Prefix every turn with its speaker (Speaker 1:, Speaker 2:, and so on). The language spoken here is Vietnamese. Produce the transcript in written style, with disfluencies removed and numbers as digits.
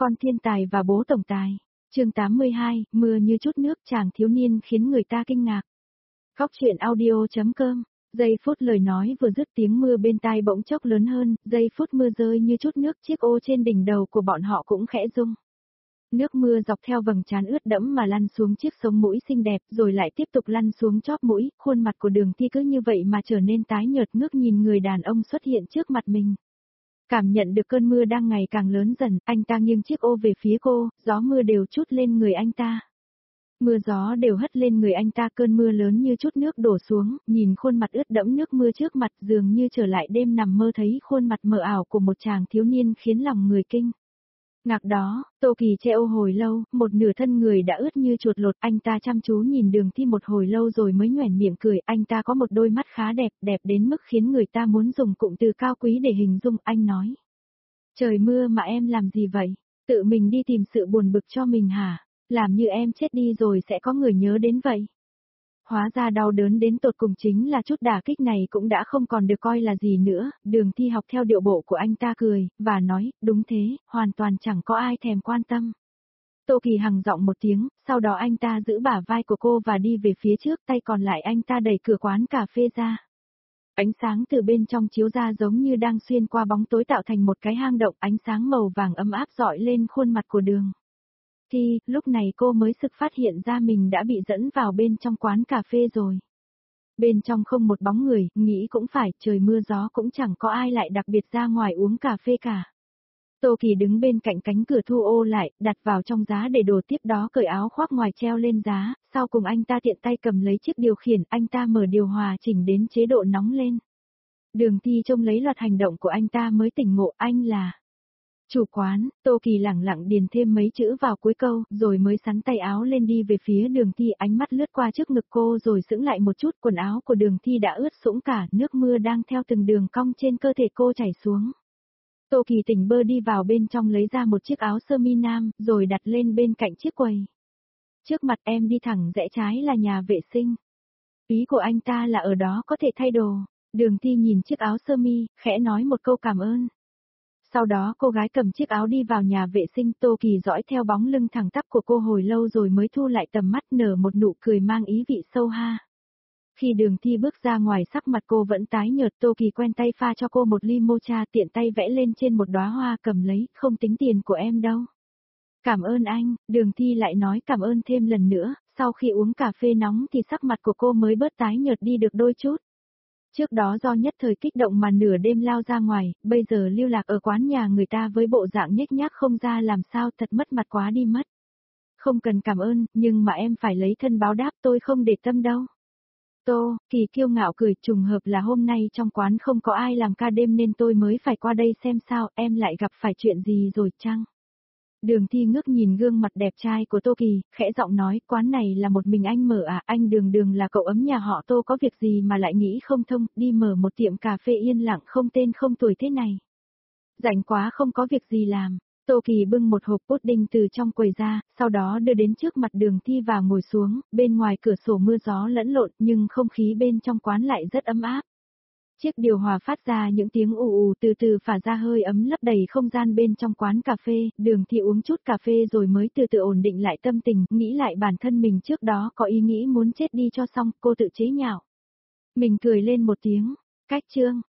Speaker 1: Con thiên tài và bố tổng tài. Chương 82, mưa như chút nước chàng thiếu niên khiến người ta kinh ngạc. Khóc chuyện audio.com. Giây phút lời nói vừa dứt tiếng mưa bên tai bỗng chốc lớn hơn, giây phút mưa rơi như chút nước chiếc ô trên đỉnh đầu của bọn họ cũng khẽ rung. Nước mưa dọc theo vầng trán ướt đẫm mà lăn xuống chiếc sống mũi xinh đẹp rồi lại tiếp tục lăn xuống chóp mũi, khuôn mặt của Đường Thi cứ như vậy mà trở nên tái nhợt ngước nhìn người đàn ông xuất hiện trước mặt mình. Cảm nhận được cơn mưa đang ngày càng lớn dần, anh ta nghiêng chiếc ô về phía cô, gió mưa đều trút lên người anh ta. Mưa gió đều hất lên người anh ta, cơn mưa lớn như chút nước đổ xuống, nhìn khuôn mặt ướt đẫm nước mưa trước mặt dường như trở lại đêm nằm mơ thấy khuôn mặt mờ ảo của một chàng thiếu niên khiến lòng người kinh. Ngạc đó, Tô Kỳ che ô hồi lâu, một nửa thân người đã ướt như chuột lột, anh ta chăm chú nhìn Đường Thi một hồi lâu rồi mới nhoẻn miệng cười, anh ta có một đôi mắt khá đẹp, đẹp đến mức khiến người ta muốn dùng cụm từ cao quý để hình dung, anh nói. Trời mưa mà em làm gì vậy? Tự mình đi tìm sự buồn bực cho mình hả? Làm như em chết đi rồi sẽ có người nhớ đến vậy. Hóa ra đau đớn đến tột cùng chính là chút đả kích này cũng đã không còn được coi là gì nữa, Đường Thi học theo điệu bộ của anh ta cười, và nói, đúng thế, hoàn toàn chẳng có ai thèm quan tâm. Tô Kỳ hằng giọng một tiếng, sau đó anh ta giữ bả vai của cô và đi về phía trước, tay còn lại anh ta đẩy cửa quán cà phê ra. Ánh sáng từ bên trong chiếu ra giống như đang xuyên qua bóng tối tạo thành một cái hang động, ánh sáng màu vàng ấm áp rọi lên khuôn mặt của Đường Thi, lúc này cô mới sực phát hiện ra mình đã bị dẫn vào bên trong quán cà phê rồi. Bên trong không một bóng người, nghĩ cũng phải, trời mưa gió cũng chẳng có ai lại đặc biệt ra ngoài uống cà phê cả. Tô Kỳ đứng bên cạnh cánh cửa thu ô lại, đặt vào trong giá để đồ, tiếp đó cởi áo khoác ngoài treo lên giá, sau cùng anh ta tiện tay cầm lấy chiếc điều khiển, anh ta mở điều hòa chỉnh đến chế độ nóng lên. Đường Thi trông lấy loạt hành động của anh ta mới tỉnh ngộ, anh là chủ quán. Tô Kỳ lẳng lặng điền thêm mấy chữ vào cuối câu, rồi mới xắn tay áo lên đi về phía Đường Thi, ánh mắt lướt qua trước ngực cô rồi sững lại một chút, quần áo của Đường Thi đã ướt sũng cả, nước mưa đang theo từng đường cong trên cơ thể cô chảy xuống. Tô Kỳ tỉnh bơ đi vào bên trong lấy ra một chiếc áo sơ mi nam, rồi đặt lên bên cạnh chiếc quầy. Trước mặt em đi thẳng rẽ trái là nhà vệ sinh. Ý của anh ta là ở đó có thể thay đồ. Đường Thi nhìn chiếc áo sơ mi, khẽ nói một câu cảm ơn. Sau đó cô gái cầm chiếc áo đi vào nhà vệ sinh, Tô Kỳ dõi theo bóng lưng thẳng tắp của cô hồi lâu rồi mới thu lại tầm mắt, nở một nụ cười mang ý vị sâu ha. Khi Đường Thi bước ra ngoài sắc mặt cô vẫn tái nhợt, Tô Kỳ quen tay pha cho cô một ly mocha, tiện tay vẽ lên trên một đóa hoa, cầm lấy, không tính tiền của em đâu. Cảm ơn anh, Đường Thi lại nói cảm ơn thêm lần nữa, sau khi uống cà phê nóng thì sắc mặt của cô mới bớt tái nhợt đi được đôi chút. Trước đó do nhất thời kích động mà nửa đêm lao ra ngoài, bây giờ lưu lạc ở quán nhà người ta với bộ dạng nhếch nhác không ra làm sao, thật mất mặt quá đi mất. Không cần cảm ơn, nhưng mà em phải lấy thân báo đáp, tôi không để tâm đâu. Tô Kỳ kiêu ngạo cười, trùng hợp là hôm nay trong quán không có ai làm ca đêm nên tôi mới phải qua đây xem sao, em lại gặp phải chuyện gì rồi chăng? Đường Thi ngước nhìn gương mặt đẹp trai của Tô Kỳ, khẽ giọng nói, quán này là một mình anh mở à, anh Đường là cậu ấm nhà họ Tô, có việc gì mà lại nghĩ không thông, đi mở một tiệm cà phê yên lặng không tên không tuổi thế này. Rảnh quá không có việc gì làm. Tô Kỳ bưng một hộp pudding từ trong quầy ra, sau đó đưa đến trước mặt Đường Thi và ngồi xuống, bên ngoài cửa sổ mưa gió lẫn lộn nhưng không khí bên trong quán lại rất ấm áp. Chiếc điều hòa phát ra những tiếng ù ù từ từ phả ra hơi ấm lấp đầy không gian bên trong quán cà phê, Đường Thi uống chút cà phê rồi mới từ từ ổn định lại tâm tình, nghĩ lại bản thân mình trước đó có ý nghĩ muốn chết đi cho xong, cô tự chế nhạo. Mình cười lên một tiếng, cách chương.